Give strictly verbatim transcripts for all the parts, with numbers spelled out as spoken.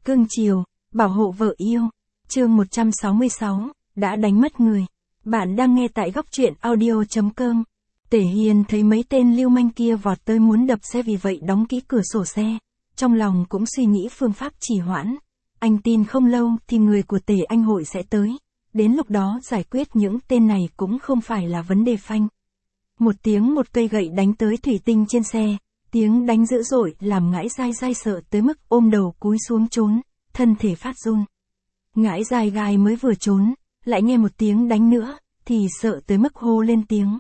Cưng chiều, bảo hộ vợ yêu. Chương một trăm sáu mươi sáu, đã đánh mất người. Bạn đang nghe tại góc truyện audio.com. Tể Hiên thấy mấy tên lưu manh kia vọt tới muốn đập xe, vì vậy đóng kỹ cửa sổ xe. Trong lòng cũng suy nghĩ phương pháp trì hoãn. Anh tin không lâu thì người của Tể Anh Hội sẽ tới. Đến lúc đó giải quyết những tên này cũng không phải là vấn đề phanh. Một tiếng một cây gậy đánh tới thủy tinh trên xe. Tiếng đánh dữ dội làm Ngãi Dai Dai sợ tới mức ôm đầu cúi xuống trốn, thân thể phát run. Ngãi Dai Gai mới vừa trốn, lại nghe một tiếng đánh nữa, thì sợ tới mức hô lên tiếng.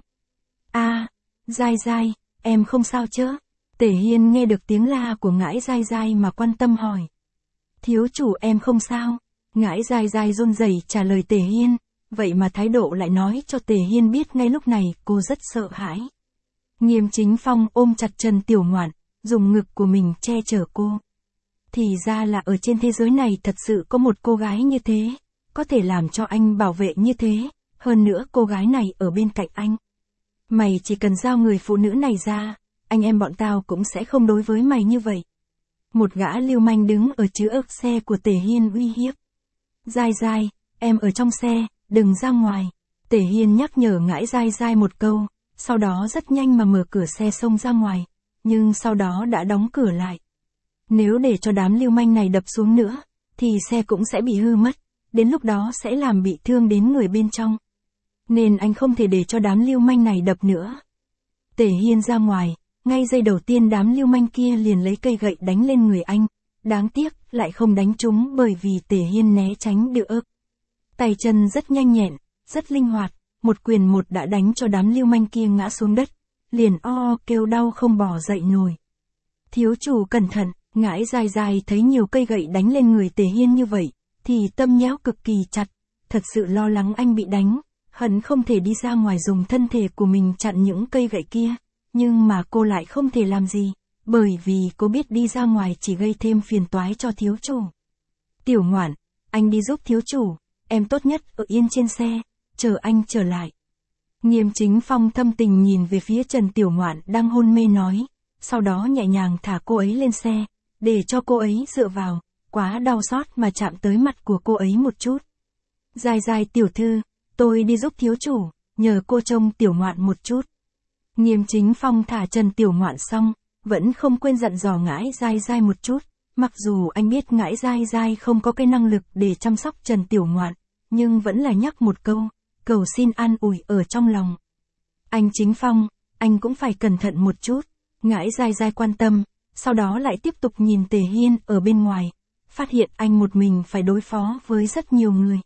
A, Dai Dai, em không sao chứ? Tể Hiên nghe được tiếng la của Ngãi Dai Dai mà quan tâm hỏi. Thiếu chủ em không sao. Ngãi Dai Dai run rẩy trả lời Tể Hiên, vậy mà thái độ lại nói cho Tể Hiên biết ngay lúc này cô rất sợ hãi. Nghiêm Chính Phong ôm chặt Trần Tiểu Ngoạn, dùng ngực của mình che chở cô. Thì ra là ở trên thế giới này thật sự có một cô gái như thế, có thể làm cho anh bảo vệ như thế, hơn nữa cô gái này ở bên cạnh anh. Mày chỉ cần giao người phụ nữ này ra, anh em bọn tao cũng sẽ không đối với mày như vậy. Một gã lưu manh đứng ở trước xe của Tể Hiên uy hiếp. Dai Dai, em ở trong xe, đừng ra ngoài. Tể Hiên nhắc nhở Ngãi Dai Dai một câu. Sau đó rất nhanh mà mở cửa xe xông ra ngoài, nhưng sau đó đã đóng cửa lại. Nếu để cho đám lưu manh này đập xuống nữa, thì xe cũng sẽ bị hư mất, đến lúc đó sẽ làm bị thương đến người bên trong. Nên anh không thể để cho đám lưu manh này đập nữa. Tể Hiên ra ngoài, ngay giây đầu tiên đám lưu manh kia liền lấy cây gậy đánh lên người anh, đáng tiếc lại không đánh trúng bởi vì Tể Hiên né tránh được. Tay chân rất nhanh nhẹn, rất linh hoạt. Một quyền một đã đánh cho đám lưu manh kia ngã xuống đất, liền o o kêu đau không bò dậy nổi. Thiếu chủ cẩn thận. Ngãi Dai Dai thấy nhiều cây gậy đánh lên người Tể Hiên như vậy, thì tâm nhéo cực kỳ chặt, thật sự lo lắng anh bị đánh, hận không thể đi ra ngoài dùng thân thể của mình chặn những cây gậy kia, nhưng mà cô lại không thể làm gì, bởi vì cô biết đi ra ngoài chỉ gây thêm phiền toái cho thiếu chủ. Tiểu Ngoạn, anh đi giúp thiếu chủ, em tốt nhất ở yên trên xe, chờ anh trở lại. Nghiêm Chính Phong thâm tình nhìn về phía Trần Tiểu Ngoạn đang hôn mê nói, sau đó nhẹ nhàng thả cô ấy lên xe, để cho cô ấy dựa vào, quá đau xót mà chạm tới mặt của cô ấy một chút. Dai Dai tiểu thư, tôi đi giúp thiếu chủ, nhờ cô trông Tiểu Ngoạn một chút. Nghiêm Chính Phong thả Trần Tiểu Ngoạn xong, vẫn không quên dặn dò Ngãi Dai Dai một chút, mặc dù anh biết Ngãi Dai Dai không có cái năng lực để chăm sóc Trần Tiểu Ngoạn, nhưng vẫn là nhắc một câu, cầu xin an ủi ở trong lòng. Anh Chính Phong, anh cũng phải cẩn thận một chút. Ngãi Dai Dai quan tâm, sau đó lại tiếp tục nhìn Tể Hiên ở bên ngoài, phát hiện anh một mình phải đối phó với rất nhiều người.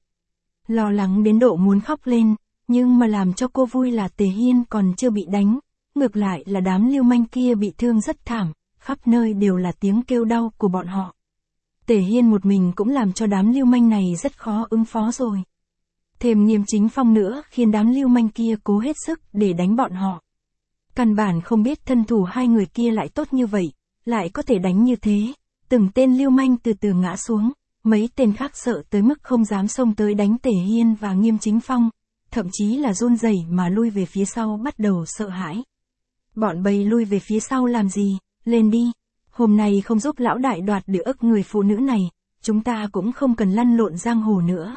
Lo lắng đến độ muốn khóc lên, nhưng mà làm cho cô vui là Tể Hiên còn chưa bị đánh, ngược lại là đám lưu manh kia bị thương rất thảm, khắp nơi đều là tiếng kêu đau của bọn họ. Tể Hiên một mình cũng làm cho đám lưu manh này rất khó ứng phó rồi. Thêm Nghiêm Chính Phong nữa khiến đám lưu manh kia cố hết sức để đánh bọn họ. Căn bản không biết thân thủ hai người kia lại tốt như vậy, lại có thể đánh như thế. Từng tên lưu manh từ từ ngã xuống, mấy tên khác sợ tới mức không dám xông tới đánh Tể Hiên và Nghiêm Chính Phong, thậm chí là run rẩy mà lui về phía sau bắt đầu sợ hãi. Bọn bầy lui về phía sau làm gì, lên đi, hôm nay không giúp lão đại đoạt được người phụ nữ này, chúng ta cũng không cần lăn lộn giang hồ nữa.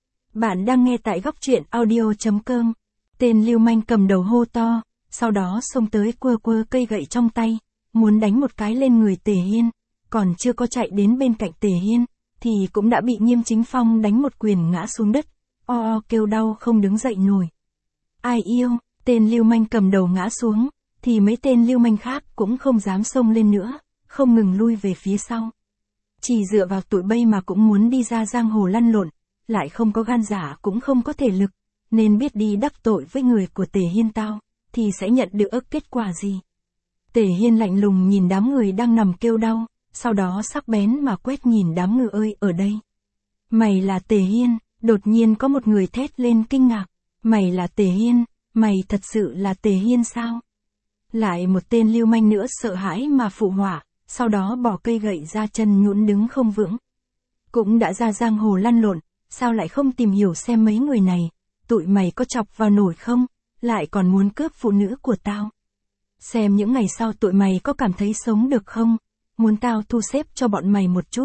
Bạn đang nghe tại góc truyện audio.com. Tên lưu manh cầm đầu hô to, sau đó xông tới quơ quơ cây gậy trong tay, muốn đánh một cái lên người Tể Hiên, còn chưa có chạy đến bên cạnh Tể Hiên, thì cũng đã bị Nghiêm Chính Phong đánh một quyền ngã xuống đất, o o kêu đau không đứng dậy nổi. Ai yêu, tên lưu manh cầm đầu ngã xuống, thì mấy tên lưu manh khác cũng không dám xông lên nữa, không ngừng lui về phía sau. Chỉ dựa vào tụi bay mà cũng muốn đi ra giang hồ lăn lộn, lại không có gan dạ cũng không có thể lực, nên biết đi đắc tội với người của Tể Hiên tao, thì sẽ nhận được kết quả gì. Tể Hiên lạnh lùng nhìn đám người đang nằm kêu đau, sau đó sắc bén mà quét nhìn đám người ơi ở đây. Mày là Tể Hiên, đột nhiên có một người thét lên kinh ngạc, mày là Tể Hiên, mày thật sự là Tể Hiên sao? Lại một tên lưu manh nữa sợ hãi mà phụ họa, sau đó bỏ cây gậy ra chân nhũn đứng không vững. Cũng đã ra giang hồ lăn lộn, sao lại không tìm hiểu xem mấy người này, tụi mày có chọc vào nổi không, lại còn muốn cướp phụ nữ của tao. Xem những ngày sau tụi mày có cảm thấy sống được không, muốn tao thu xếp cho bọn mày một chút,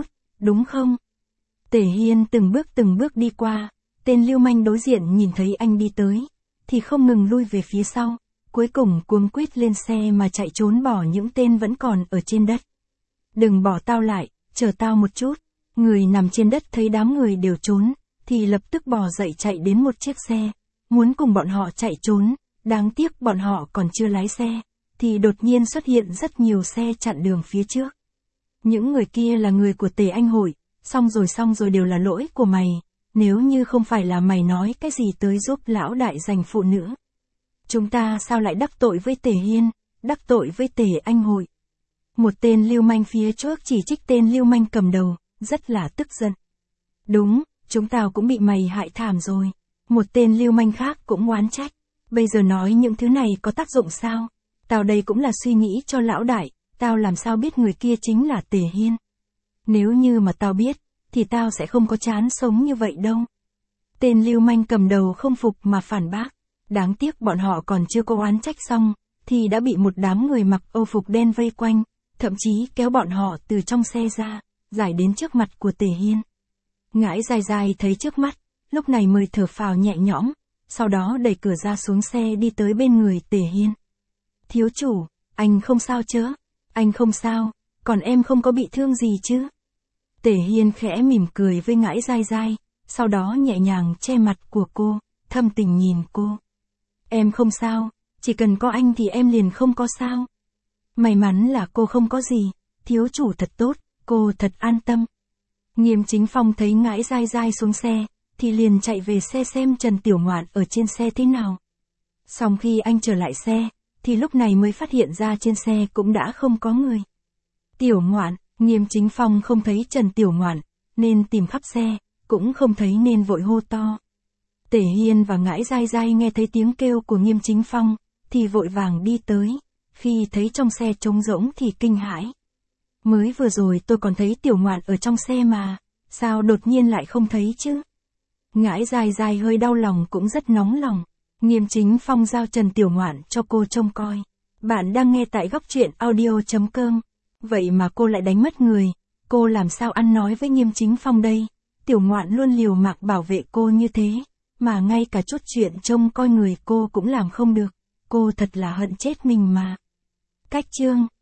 đúng không? Tề Hiên từng bước từng bước đi qua, tên lưu manh đối diện nhìn thấy anh đi tới, thì không ngừng lui về phía sau, cuối cùng cuống quýt lên xe mà chạy trốn bỏ những tên vẫn còn ở trên đất. Đừng bỏ tao lại, chờ tao một chút. Người nằm trên đất thấy đám người đều trốn, thì lập tức bò dậy chạy đến một chiếc xe, muốn cùng bọn họ chạy trốn, đáng tiếc bọn họ còn chưa lái xe, thì đột nhiên xuất hiện rất nhiều xe chặn đường phía trước. Những người kia là người của Tề Anh Hội, xong rồi xong rồi đều là lỗi của mày, nếu như không phải là mày nói cái gì tới giúp lão đại giành phụ nữ. Chúng ta sao lại đắc tội với Tề Hiên, đắc tội với Tề Anh Hội. Một tên lưu manh phía trước chỉ trích tên lưu manh cầm đầu, rất là tức giận. Đúng, chúng tao cũng bị mày hại thảm rồi. Một tên lưu manh khác cũng oán trách. Bây giờ nói những thứ này có tác dụng sao? Tao đây cũng là suy nghĩ cho lão đại, tao làm sao biết người kia chính là Tề Hiên. Nếu như mà tao biết, thì tao sẽ không có chán sống như vậy đâu. Tên lưu manh cầm đầu không phục mà phản bác. Đáng tiếc bọn họ còn chưa có oán trách xong, thì đã bị một đám người mặc âu phục đen vây quanh, thậm chí kéo bọn họ từ trong xe ra, giải đến trước mặt của Tề Hiên. Ngãi dài dài thấy trước mắt, lúc này mới thở phào nhẹ nhõm, sau đó đẩy cửa ra xuống xe đi tới bên người Tề Hiên. Thiếu chủ, anh không sao chứ? Anh không sao, còn em không có bị thương gì chứ? Tề Hiên khẽ mỉm cười với ngãi dai dai, sau đó nhẹ nhàng che mặt của cô, thâm tình nhìn cô. Em không sao, chỉ cần có anh thì em liền không có sao. May mắn là cô không có gì, thiếu chủ thật tốt, cô thật an tâm. Nghiêm Chính Phong thấy ngãi dai dai xuống xe, thì liền chạy về xe xem Trần Tiểu Ngoạn ở trên xe thế nào. Xong khi anh trở lại xe, thì lúc này mới phát hiện ra trên xe cũng đã không có người. Tiểu Ngoạn, Nghiêm Chính Phong không thấy Trần Tiểu Ngoạn, nên tìm khắp xe, cũng không thấy nên vội hô to. Tề Hiên và ngãi dai dai nghe thấy tiếng kêu của Nghiêm Chính Phong, thì vội vàng đi tới, khi thấy trong xe trống rỗng thì kinh hãi. Mới vừa rồi tôi còn thấy Tiểu Ngoạn ở trong xe mà, sao đột nhiên lại không thấy chứ? Ngãi dai dai hơi đau lòng cũng rất nóng lòng. Nghiêm Chính Phong giao Trần Tiểu Ngoạn cho cô trông coi. Bạn đang nghe tại góc truyện audio chấm com. Vậy mà cô lại đánh mất người, cô làm sao ăn nói với Nghiêm Chính Phong đây? Tiểu Ngoạn luôn liều mạng bảo vệ cô như thế, mà ngay cả chút chuyện trông coi người cô cũng làm không được. Cô thật là hận chết mình mà. Cách chương